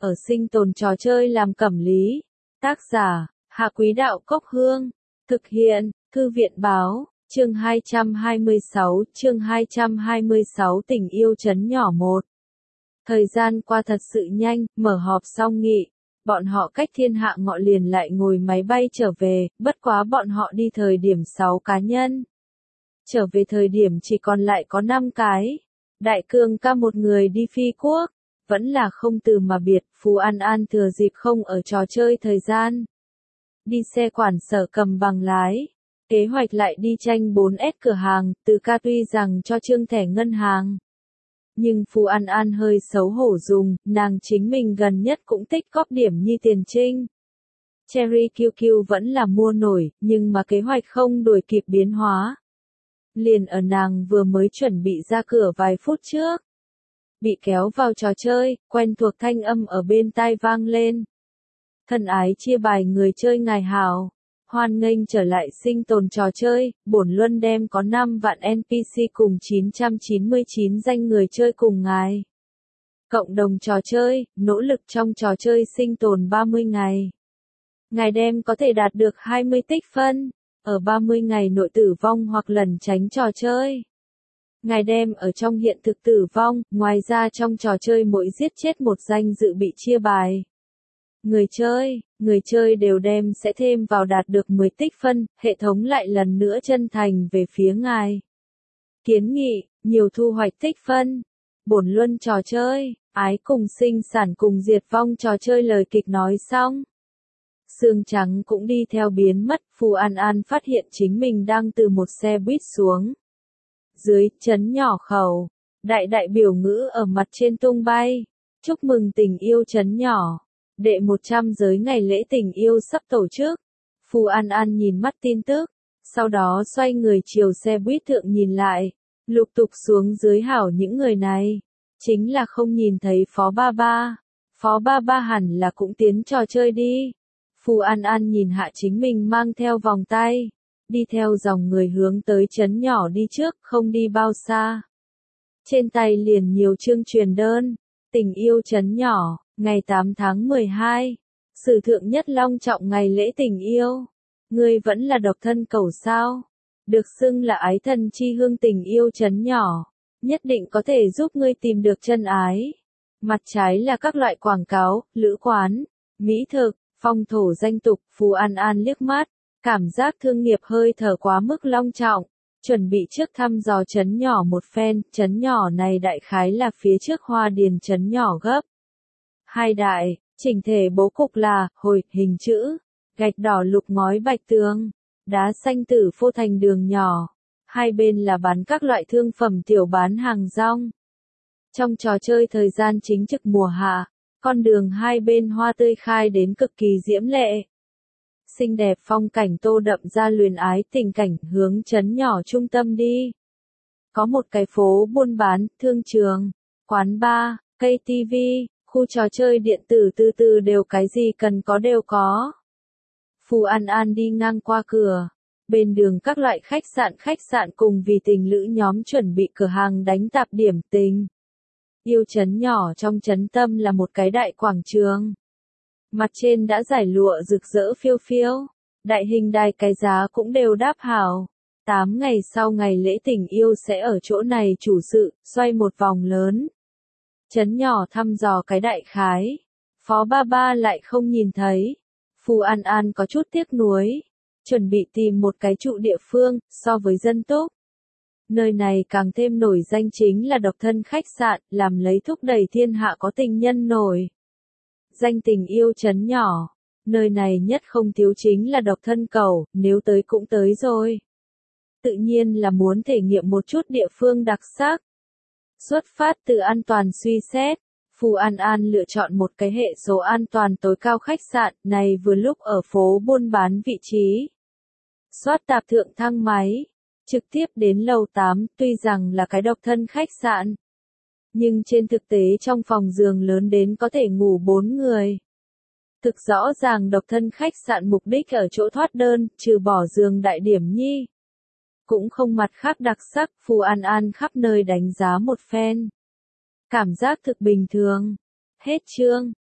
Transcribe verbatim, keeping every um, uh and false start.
ở sinh tồn trò chơi làm cẩm lý. Tác giả, Hạ Quý Đạo Cốc Hương. Thực hiện, Thư viện Báo, chương hai trăm hai mươi sáu, chương hai trăm hai mươi sáu Tình yêu trấn nhỏ một. Thời gian qua thật sự nhanh, mở họp xong nghị. Bọn họ cách thiên hạ ngọ liền lại ngồi máy bay trở về, bất quá bọn họ đi thời điểm sáu cá nhân. Trở về thời điểm chỉ còn lại có năm cái. Đại cương ca một người đi phi quốc. Vẫn là không từ mà biệt, Phù An An thừa dịp không ở trò chơi thời gian. Đi xe quản sở cầm bằng lái. Kế hoạch lại đi tranh bốn S cửa hàng, từ ca tuy rằng cho trương thẻ ngân hàng. Nhưng Phù An An hơi xấu hổ dùng, nàng chính mình gần nhất cũng tích góp điểm như tiền trinh. Cherry kiu kiu vẫn là mua nổi, nhưng mà kế hoạch không đuổi kịp biến hóa. Liền ở nàng vừa mới chuẩn bị ra cửa vài phút trước. Bị kéo vào trò chơi, quen thuộc thanh âm ở bên tai vang lên. Thân ái chia bài người chơi ngài hào. Hoan nghênh trở lại sinh tồn trò chơi, bổn luân đem có năm vạn en pê xê cùng chín trăm chín mươi chín danh người chơi cùng ngài. Cộng đồng trò chơi, nỗ lực trong trò chơi sinh tồn ba mươi ngày. Ngài đem có thể đạt được hai mươi tích phân, ở ba mươi ngày nội tử vong hoặc lẩn tránh trò chơi. Ngài đem ở trong hiện thực tử vong, ngoài ra trong trò chơi mỗi giết chết một danh dự bị chia bài. Người chơi, người chơi đều đem sẽ thêm vào đạt được mười tích phân, hệ thống lại lần nữa chân thành về phía ngài. Kiến nghị, nhiều thu hoạch tích phân. Bổn luân trò chơi, ái cùng sinh sản cùng diệt vong trò chơi lời kịch nói xong. Sương trắng cũng đi theo biến mất, Phù An An phát hiện chính mình đang từ một xe buýt xuống. Dưới, trấn nhỏ khẩu, đại đại biểu ngữ ở mặt trên tung bay. Chúc mừng tình yêu trấn nhỏ. Đệ một trăm giới ngày lễ tình yêu sắp tổ chức. Phù An An nhìn mắt tin tức, sau đó xoay người chiều xe buýt thượng nhìn lại, lục tục xuống dưới hảo những người này. Chính là không nhìn thấy Phó Ba Ba. Phó Ba Ba hẳn là cũng tiến trò chơi đi. Phù An An nhìn hạ chính mình mang theo vòng tay, đi theo dòng người hướng tới trấn nhỏ đi trước, không đi bao xa. Trên tay liền nhiều chương truyền đơn, tình yêu trấn nhỏ. Ngày tám tháng mười hai, sử thượng nhất long trọng ngày lễ tình yêu. Ngươi vẫn là độc thân cầu sao? Được xưng là ái thần chi hương tình yêu trấn nhỏ. Nhất định có thể giúp ngươi tìm được chân ái. Mặt trái là các loại quảng cáo, lữ quán, mỹ thực, phong thổ danh tục. Phù An An liếc mắt, cảm giác thương nghiệp hơi thở quá mức long trọng. Chuẩn bị trước thăm dò trấn nhỏ một phen, trấn nhỏ này đại khái là phía trước Hoa Điền trấn nhỏ gấp. Hai đại, chỉnh thể bố cục là, hồi, hình chữ, gạch đỏ lục ngói bạch tường, đá xanh tử phô thành đường nhỏ, hai bên là bán các loại thương phẩm tiểu bán hàng rong. Trong trò chơi thời gian chính trực mùa hạ, con đường hai bên hoa tươi khai đến cực kỳ diễm lệ. Xinh đẹp phong cảnh tô đậm ra luyến ái tình cảnh hướng trấn nhỏ trung tâm đi. Có một cái phố buôn bán, thương trường, quán bar, cây tivi. Khu trò chơi điện tử từ từ đều cái gì cần có đều có. Phù An An đi ngang qua cửa. Bên đường các loại khách sạn khách sạn cùng vì tình lữ nhóm chuẩn bị cửa hàng đánh tạp điểm tình. Yêu trấn nhỏ trong trấn tâm là một cái đại quảng trường. Mặt trên đã giải lụa rực rỡ phiêu phiêu. Đại hình đài cái giá cũng đều đáp hảo. Tám ngày sau ngày lễ tình yêu sẽ ở chỗ này chủ sự, xoay một vòng lớn. Trấn nhỏ thăm dò cái đại khái. Phó Ba Ba lại không nhìn thấy. Phù An An có chút tiếc nuối. Chuẩn bị tìm một cái trụ địa phương, so với dân túc. Nơi này càng thêm nổi danh chính là độc thân khách sạn, làm lấy thúc đẩy thiên hạ có tình nhân nổi. Danh tình yêu trấn nhỏ. Nơi này nhất không thiếu chính là độc thân cầu, nếu tới cũng tới rồi. Tự nhiên là muốn thể nghiệm một chút địa phương đặc sắc. Xuất phát từ an toàn suy xét, Phù An An lựa chọn một cái hệ số an toàn tối cao khách sạn này vừa lúc ở phố buôn bán vị trí. Soát tạp thượng thang máy, trực tiếp đến lầu tám, tuy rằng là cái độc thân khách sạn. Nhưng trên thực tế trong phòng giường lớn đến có thể ngủ bốn người. Thực rõ ràng độc thân khách sạn mục đích ở chỗ thoát đơn, trừ bỏ giường đại điểm nhi. Cũng không mặt khác đặc sắc, Phù An An khắp nơi đánh giá một phen. Cảm giác thực bình thường. Hết chương.